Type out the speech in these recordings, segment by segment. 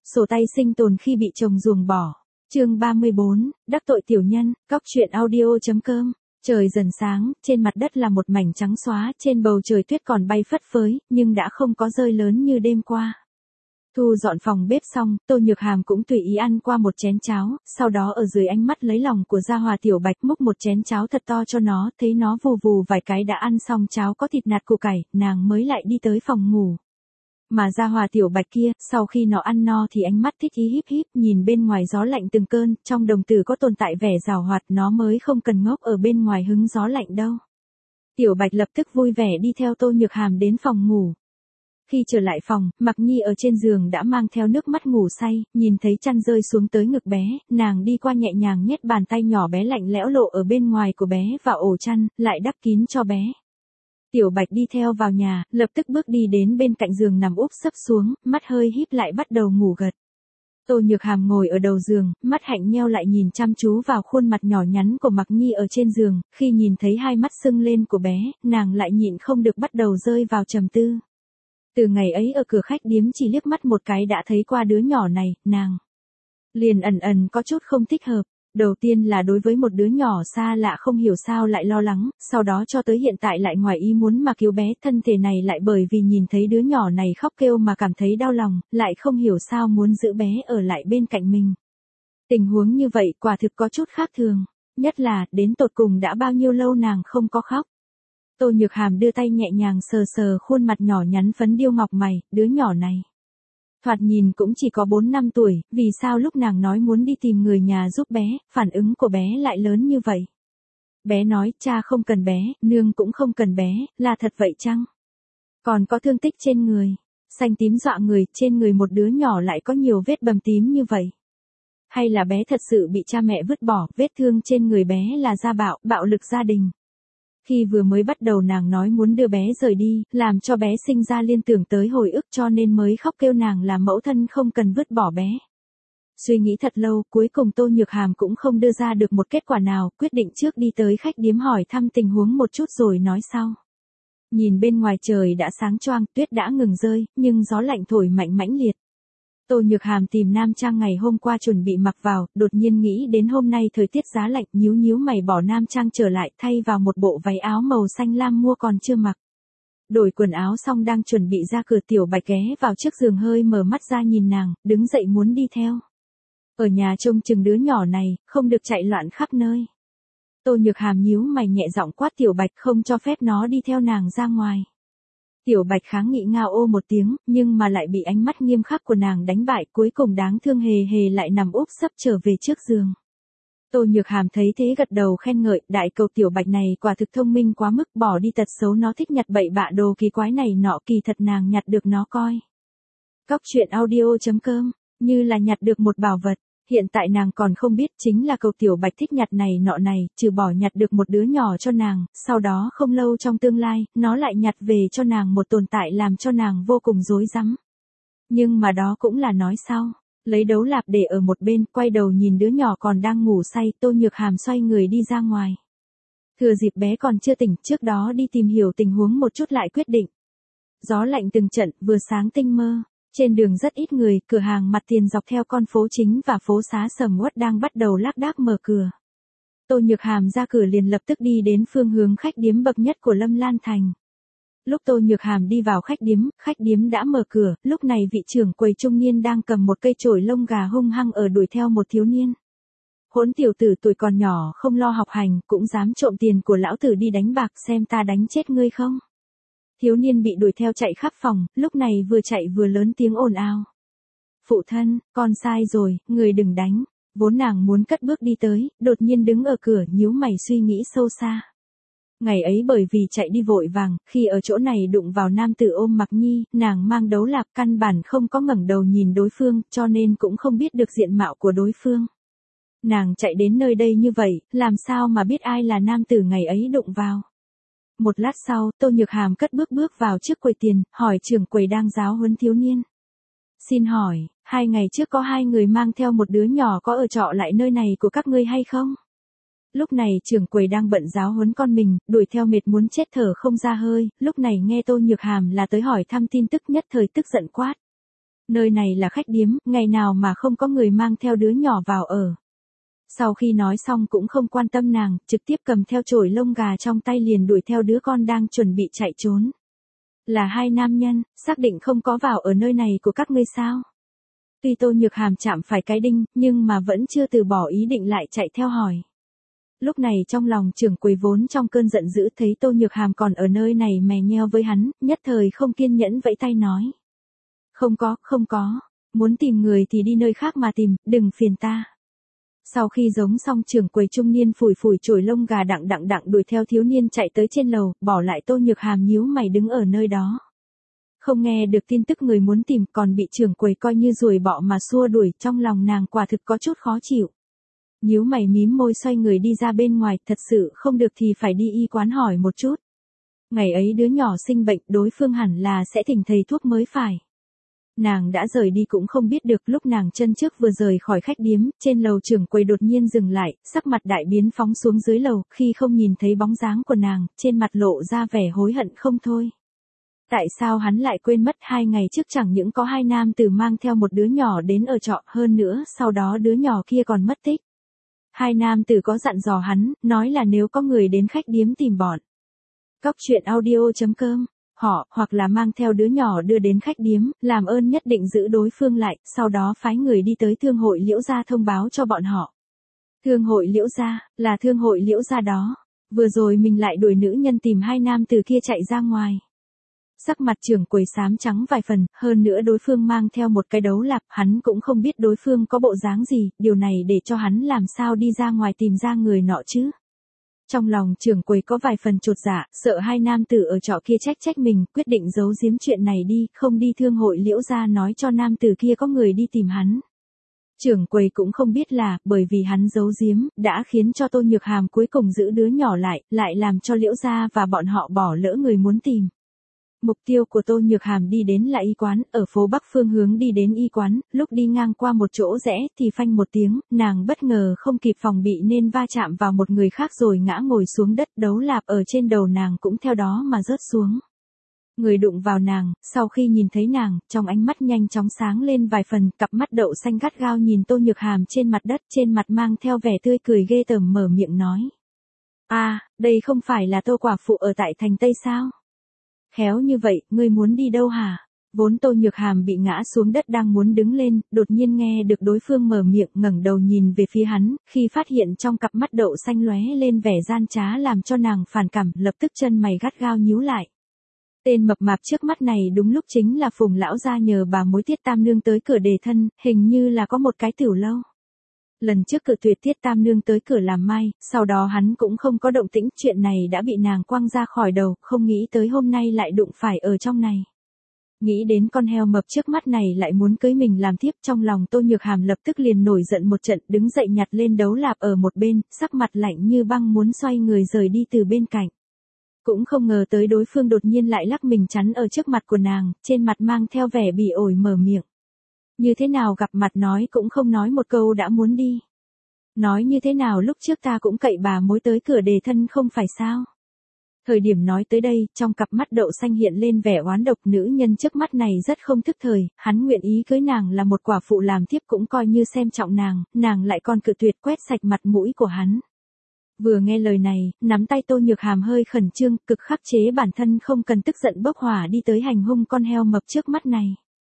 Sổ tay sinh tồn khi bị chồng ruồng bỏ. Chương 34, đắc tội tiểu nhân, góc truyện audio.com. Trời dần sáng, trên mặt đất là một mảnh trắng xóa, trên bầu trời tuyết còn bay phất phới, nhưng đã không có rơi lớn như đêm qua. Thu dọn phòng bếp xong, Tô Nhược Hàm cũng tùy ý ăn qua một chén cháo, sau đó ở dưới ánh mắt lấy lòng của Gia Hòa Tiểu Bạch múc một chén cháo thật to cho nó, thấy nó vù vù vài cái đã ăn xong cháo có thịt nạc củ cải, nàng mới lại đi tới phòng ngủ. Mà Gia Hòa Tiểu Bạch kia, sau khi nó ăn no thì ánh mắt thích ý híp híp, nhìn bên ngoài gió lạnh từng cơn, trong đồng tử có tồn tại vẻ giảo hoạt, nó mới không cần ngốc ở bên ngoài hứng gió lạnh đâu. Tiểu Bạch lập tức vui vẻ đi theo Tô Nhược Hàm đến phòng ngủ. Khi trở lại phòng, Mặc Nhi ở trên giường đã mang theo nước mắt ngủ say, nhìn thấy chăn rơi xuống tới ngực bé, nàng đi qua nhẹ nhàng nhét bàn tay nhỏ bé lạnh lẽo lộ ở bên ngoài của bé vào ổ chăn, lại đắp kín cho bé. Tiểu Bạch đi theo vào nhà, lập tức bước đi đến bên cạnh giường nằm úp sấp xuống, mắt hơi híp lại bắt đầu ngủ gật. Tô Nhược Hàm ngồi ở đầu giường, mắt hạnh nheo lại nhìn chăm chú vào khuôn mặt nhỏ nhắn của Mặc Nhi ở trên giường, khi nhìn thấy hai mắt sưng lên của bé, nàng lại nhịn không được bắt đầu rơi vào trầm tư. Từ ngày ấy ở cửa khách điếm chỉ liếc mắt một cái đã thấy qua đứa nhỏ này, nàng liền ẩn ẩn có chút không thích hợp. Đầu tiên là đối với một đứa nhỏ xa lạ không hiểu sao lại lo lắng, sau đó cho tới hiện tại lại ngoài ý muốn mà cứu bé, thân thể này lại bởi vì nhìn thấy đứa nhỏ này khóc kêu mà cảm thấy đau lòng, lại không hiểu sao muốn giữ bé ở lại bên cạnh mình. Tình huống như vậy quả thực có chút khác thường, nhất là đến tột cùng đã bao nhiêu lâu nàng không có khóc. Tô Nhược Hàm đưa tay nhẹ nhàng sờ sờ khuôn mặt nhỏ nhắn phấn điêu ngọc mày, đứa nhỏ này thoạt nhìn cũng chỉ có 4 năm tuổi, vì sao lúc nàng nói muốn đi tìm người nhà giúp bé, phản ứng của bé lại lớn như vậy? Bé nói, cha không cần bé, nương cũng không cần bé, là thật vậy chăng? Còn có thương tích trên người, xanh tím dọa người, trên người một đứa nhỏ lại có nhiều vết bầm tím như vậy. Hay là bé thật sự bị cha mẹ vứt bỏ, vết thương trên người bé là gia bạo, bạo lực gia đình. Khi vừa mới bắt đầu nàng nói muốn đưa bé rời đi, làm cho bé sinh ra liên tưởng tới hồi ức cho nên mới khóc kêu nàng là mẫu thân không cần vứt bỏ bé. Suy nghĩ thật lâu, cuối cùng Tô Nhược Hàm cũng không đưa ra được một kết quả nào, quyết định trước đi tới khách điếm hỏi thăm tình huống một chút rồi nói sau. Nhìn bên ngoài trời đã sáng choang, tuyết đã ngừng rơi, nhưng gió lạnh thổi mạnh mãnh liệt. Tô Nhược Hàm tìm nam trang ngày hôm qua chuẩn bị mặc vào, đột nhiên nghĩ đến hôm nay thời tiết giá lạnh, nhíu nhíu mày bỏ nam trang trở lại, thay vào một bộ váy áo màu xanh lam mua còn chưa mặc. Đổi quần áo xong đang chuẩn bị ra cửa, Tiểu Bạch ghé vào trước giường hơi mở mắt ra nhìn nàng, đứng dậy muốn đi theo. Ở nhà trông chừng đứa nhỏ này, không được chạy loạn khắp nơi. Tô Nhược Hàm nhíu mày nhẹ giọng quát Tiểu Bạch không cho phép nó đi theo nàng ra ngoài. Tiểu Bạch kháng nghị ngao ô một tiếng, nhưng mà lại bị ánh mắt nghiêm khắc của nàng đánh bại, cuối cùng đáng thương hề hề lại nằm úp sấp trở về trước giường. Tô Nhược Hàm thấy thế gật đầu khen ngợi, đại cầu Tiểu Bạch này quả thực thông minh quá mức, bỏ đi tật xấu nó thích nhặt bậy bạ đồ kỳ quái này nọ, kỳ thật nàng nhặt được nó coi. Góc truyện audio.com, như là nhặt được một bảo vật. Hiện tại nàng còn không biết chính là cầu Tiểu Bạch thích nhặt này nọ này, trừ bỏ nhặt được một đứa nhỏ cho nàng, sau đó không lâu trong tương lai, nó lại nhặt về cho nàng một tồn tại làm cho nàng vô cùng rối rắm. Nhưng mà đó cũng là nói sau, lấy đấu lạp để ở một bên, quay đầu nhìn đứa nhỏ còn đang ngủ say, Tô Nhược Hàm xoay người đi ra ngoài. Thừa dịp bé còn chưa tỉnh, trước đó đi tìm hiểu tình huống một chút lại quyết định. Gió lạnh từng trận, vừa sáng tinh mơ. Trên đường rất ít người, cửa hàng mặt tiền dọc theo con phố chính và phố xá sầm uất đang bắt đầu lác đác mở cửa. Tô Nhược Hàm ra cửa liền lập tức đi đến phương hướng khách điếm bậc nhất của Lâm Lan Thành. Lúc Tô Nhược Hàm đi vào khách điếm đã mở cửa, lúc này vị trưởng quầy trung niên đang cầm một cây chổi lông gà hung hăng ở đuổi theo một thiếu niên. Hỗn tiểu tử tuổi còn nhỏ không lo học hành, cũng dám trộm tiền của lão tử đi đánh bạc, xem ta đánh chết ngươi không. Thiếu niên bị đuổi theo chạy khắp phòng, lúc này vừa chạy vừa lớn tiếng ồn ào. Phụ thân, con sai rồi, người đừng đánh. Vốn nàng muốn cất bước đi tới, đột nhiên đứng ở cửa nhíu mày suy nghĩ sâu xa. Ngày ấy bởi vì chạy đi vội vàng, khi ở chỗ này đụng vào nam tử ôm Mặc Nhi, nàng mang đấu lạp căn bản không có ngẩng đầu nhìn đối phương, cho nên cũng không biết được diện mạo của đối phương. Nàng chạy đến nơi đây như vậy, làm sao mà biết ai là nam tử ngày ấy đụng vào. Một lát sau, Tô Nhược Hàm cất bước vào trước quầy tiền, hỏi trưởng quầy đang giáo huấn thiếu niên. Xin hỏi, 2 ngày trước có 2 người mang theo một đứa nhỏ có ở trọ lại nơi này của các ngươi hay không? Lúc này trưởng quầy đang bận giáo huấn con mình, đuổi theo mệt muốn chết thở không ra hơi, lúc này nghe Tô Nhược Hàm là tới hỏi thăm tin tức nhất thời tức giận quát. Nơi này là khách điếm, ngày nào mà không có người mang theo đứa nhỏ vào ở. Sau khi nói xong cũng không quan tâm nàng, trực tiếp cầm theo chổi lông gà trong tay liền đuổi theo đứa con đang chuẩn bị chạy trốn. Là hai nam nhân, xác định không có vào ở nơi này của các ngươi sao? Tuy Tô Nhược Hàm chạm phải cái đinh, nhưng mà vẫn chưa từ bỏ ý định lại chạy theo hỏi. Lúc này trong lòng trưởng quầy vốn trong cơn giận dữ thấy Tô Nhược Hàm còn ở nơi này mè nheo với hắn, nhất thời không kiên nhẫn vẫy tay nói. Không có, muốn tìm người thì đi nơi khác mà tìm, đừng phiền ta. Sau khi giống xong trưởng quầy trung niên phủi phủi chổi lông gà đặng đuổi theo thiếu niên chạy tới trên lầu, bỏ lại Tô Nhược Hàm nhíu mày đứng ở nơi đó. Không nghe được tin tức người muốn tìm còn bị trưởng quầy coi như ruồi bọ mà xua đuổi, trong lòng nàng quả thực có chút khó chịu. Nhíu mày mím môi xoay người đi ra bên ngoài, thật sự không được thì phải đi y quán hỏi một chút. Ngày ấy đứa nhỏ sinh bệnh, đối phương hẳn là sẽ thỉnh thầy thuốc mới phải. Nàng đã rời đi cũng không biết được, lúc nàng chân trước vừa rời khỏi khách điếm, trên lầu trưởng quầy đột nhiên dừng lại, sắc mặt đại biến phóng xuống dưới lầu, khi không nhìn thấy bóng dáng của nàng, trên mặt lộ ra vẻ hối hận không thôi. Tại sao hắn lại quên mất 2 ngày trước chẳng những có 2 nam tử mang theo một đứa nhỏ đến ở trọ, hơn nữa sau đó đứa nhỏ kia còn mất tích. 2 nam tử có dặn dò hắn, nói là nếu có người đến khách điếm tìm bọn. Cóc truyện audio.com, họ, hoặc là mang theo đứa nhỏ đưa đến khách điếm, làm ơn nhất định giữ đối phương lại, sau đó phái người đi tới thương hội Liễu Gia thông báo cho bọn họ. Thương hội Liễu Gia, là thương hội Liễu Gia đó. Vừa rồi mình lại đuổi nữ nhân tìm 2 nam tử kia chạy ra ngoài. Sắc mặt trưởng quầy xám trắng vài phần, hơn nữa đối phương mang theo một cái đấu lạp, hắn cũng không biết đối phương có bộ dáng gì, điều này để cho hắn làm sao đi ra ngoài tìm ra người nọ chứ. Trong lòng trưởng quầy có vài phần chột dạ, sợ 2 nam tử ở trọ kia trách mình, quyết định giấu giếm chuyện này đi, không đi thương hội Liễu Gia nói cho nam tử kia có người đi tìm hắn. Trưởng quầy cũng không biết là, bởi vì hắn giấu giếm, đã khiến cho Tô Nhược Hàm cuối cùng giữ đứa nhỏ lại làm cho Liễu Gia và bọn họ bỏ lỡ người muốn tìm. Mục tiêu của Tô Nhược Hàm đi đến là y quán, ở phố Bắc phương hướng đi đến y quán, lúc đi ngang qua một chỗ rẽ thì phanh một tiếng, nàng bất ngờ không kịp phòng bị nên va chạm vào một người khác rồi ngã ngồi xuống đất, đấu lạp ở trên đầu nàng cũng theo đó mà rớt xuống. Người đụng vào nàng, sau khi nhìn thấy nàng, trong ánh mắt nhanh chóng sáng lên vài phần, cặp mắt đậu xanh gắt gao nhìn Tô Nhược Hàm trên mặt đất, trên mặt mang theo vẻ tươi cười ghê tởm mở miệng nói. Đây không phải là Tô quả phụ ở tại thành Tây sao? Khéo như vậy, ngươi muốn đi đâu hả? Vốn Tô Nhược Hàm bị ngã xuống đất đang muốn đứng lên, đột nhiên nghe được đối phương mở miệng, ngẩng đầu nhìn về phía hắn, khi phát hiện trong cặp mắt đậu xanh lóe lên vẻ gian trá làm cho nàng phản cảm, lập tức chân mày gắt gao nhíu lại. Tên mập mạp trước mắt này đúng lúc chính là Phùng lão gia nhờ bà mối Tiết Tam nương tới cửa đề thân, hình như là có một cái tiểu lâu. Lần trước cự tuyệt Tiết Tam nương tới cửa làm mai, sau đó hắn cũng không có động tĩnh, chuyện này đã bị nàng quăng ra khỏi đầu, không nghĩ tới hôm nay lại đụng phải ở trong này. Nghĩ đến con heo mập trước mắt này lại muốn cưới mình làm thiếp, trong lòng Tô Nhược Hàm lập tức liền nổi giận một trận, đứng dậy nhặt lên đấu lạp ở một bên, sắc mặt lạnh như băng muốn xoay người rời đi từ bên cạnh. Cũng không ngờ tới đối phương đột nhiên lại lắc mình chắn ở trước mặt của nàng, trên mặt mang theo vẻ bỉ ổi mở miệng. Như thế nào gặp mặt nói cũng không nói một câu đã muốn đi. Nói như thế nào lúc trước ta cũng cậy bà mối tới cửa đề thân không phải sao. Thời điểm nói tới đây, trong cặp mắt đậu xanh hiện lên vẻ oán độc, nữ nhân trước mắt này rất không thức thời, hắn nguyện ý cưới nàng là một quả phụ làm thiếp cũng coi như xem trọng nàng lại còn cự tuyệt, quét sạch mặt mũi của hắn. Vừa nghe lời này, nắm tay Tô Nhược Hàm hơi khẩn trương, cực khắc chế bản thân không cần tức giận bốc hỏa đi tới hành hung con heo mập trước mắt này.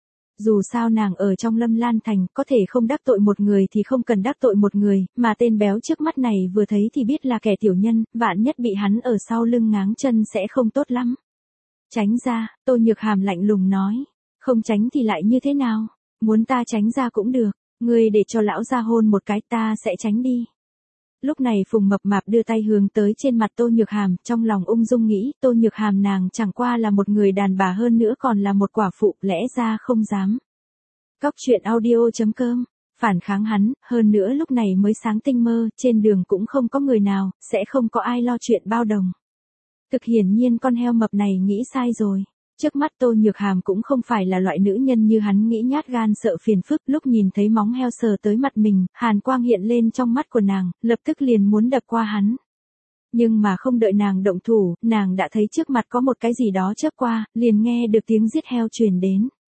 Dù sao nàng ở trong Lâm Lan Thành, có thể không đắc tội một người thì không cần đắc tội một người, mà tên béo trước mắt này vừa thấy thì biết là kẻ tiểu nhân, vạn nhất bị hắn ở sau lưng ngáng chân sẽ không tốt lắm. Tránh ra, Tô Nhược Hàm lạnh lùng nói. Không tránh thì lại như thế nào? Muốn ta tránh ra cũng được, ngươi để cho lão ra hôn một cái ta sẽ tránh đi. Lúc này Phùng mập mạp đưa tay hướng tới trên mặt Tô Nhược Hàm, trong lòng ung dung nghĩ, Tô Nhược Hàm nàng chẳng qua là một người đàn bà, hơn nữa còn là một quả phụ, lẽ ra không dám. Cóc truyện audio.com, phản kháng hắn, hơn nữa lúc này mới sáng tinh mơ, trên đường cũng không có người nào, sẽ không có ai lo chuyện bao đồng. Thực hiển nhiên con heo mập này nghĩ sai rồi. Trước mắt Tô Nhược Hàm cũng không phải là loại nữ nhân như hắn nghĩ nhát gan sợ phiền phức, lúc nhìn thấy móng heo sờ tới mặt mình, hàn quang hiện lên trong mắt của nàng, lập tức liền muốn đập qua hắn. Nhưng mà không đợi nàng động thủ, nàng đã thấy trước mặt có một cái gì đó chớp qua, liền nghe được tiếng giết heo truyền đến.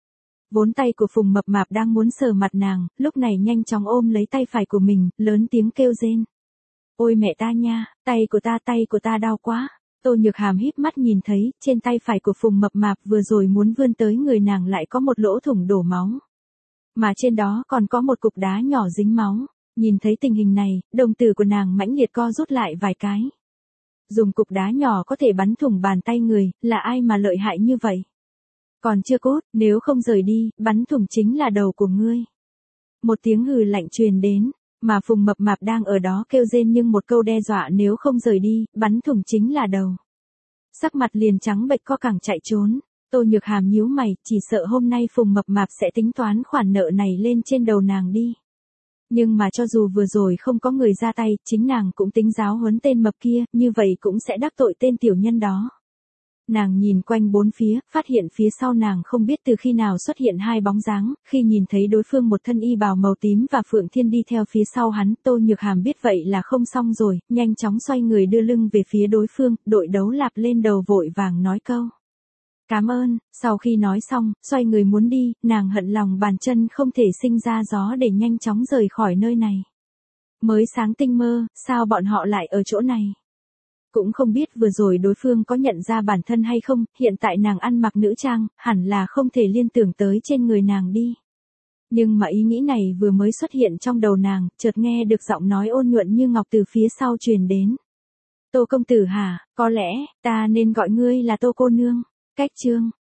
Vốn tay của Phùng Mập Mạp đang muốn sờ mặt nàng, lúc này nhanh chóng ôm lấy tay phải của mình, lớn tiếng kêu rên. Ôi mẹ ta nha, tay của ta đau quá. Tô Nhược Hàm híp mắt nhìn thấy, trên tay phải của Phùng Mập Mạp vừa rồi muốn vươn tới người nàng lại có một lỗ thủng đổ máu. Mà trên đó còn có một cục đá nhỏ dính máu. Nhìn thấy tình hình này, đồng tử của nàng mãnh liệt co rút lại vài cái. Dùng cục đá nhỏ có thể bắn thủng bàn tay người, là ai mà lợi hại như vậy? Còn chưa cốt, nếu không rời đi, bắn thủng chính là đầu của ngươi. Một tiếng hừ lạnh truyền đến, mà Phùng Mập Mạp đang ở đó kêu rên nhưng một câu đe dọa nếu không rời đi, bắn thủng chính là đầu. Sắc mặt liền trắng bệch co cẳng chạy trốn. Tô Nhược Hàm nhíu mày, chỉ sợ hôm nay Phùng Mập Mạp sẽ tính toán khoản nợ này lên trên đầu nàng đi. Nhưng mà cho dù vừa rồi không có người ra tay, chính nàng cũng tính giáo huấn tên mập kia, như vậy cũng sẽ đắc tội tên tiểu nhân đó. Nàng nhìn quanh bốn phía, phát hiện phía sau nàng không biết từ khi nào xuất hiện hai bóng dáng, khi nhìn thấy đối phương một thân y bào màu tím và Phượng Thiên đi theo phía sau hắn, Tô Nhược Hàm biết vậy là không xong rồi, nhanh chóng xoay người đưa lưng về phía đối phương, đội đấu lạp lên đầu vội vàng nói câu. Cảm ơn, sau khi nói xong, xoay người muốn đi, nàng hận lòng bàn chân không thể sinh ra gió để nhanh chóng rời khỏi nơi này. Mới sáng tinh mơ, sao bọn họ lại ở chỗ này? Cũng không biết vừa rồi đối phương có nhận ra bản thân hay không, hiện tại nàng ăn mặc nữ trang, hẳn là không thể liên tưởng tới trên người nàng đi. Nhưng mà ý nghĩ này vừa mới xuất hiện trong đầu nàng, chợt nghe được giọng nói ôn nhuận như ngọc từ phía sau truyền đến. Tô công tử hả, có lẽ, ta nên gọi ngươi là Tô cô nương. Cách chương